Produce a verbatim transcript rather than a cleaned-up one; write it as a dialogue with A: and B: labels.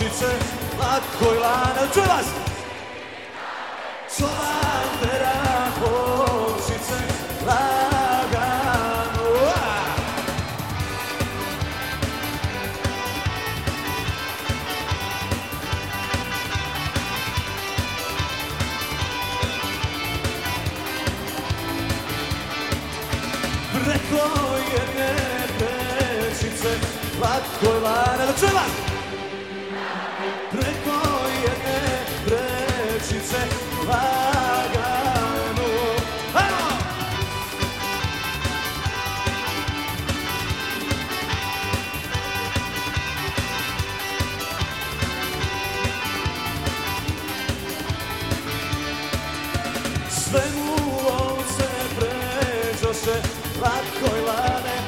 A: očice, lako i lana, čuj vas! Solan tera očice, lagano. Preko jedne prečice, lako i lana, da čuj vas! Preko jedne prečice, lagano. Hajmo! Sve mu ovce pređoše, lako i lane,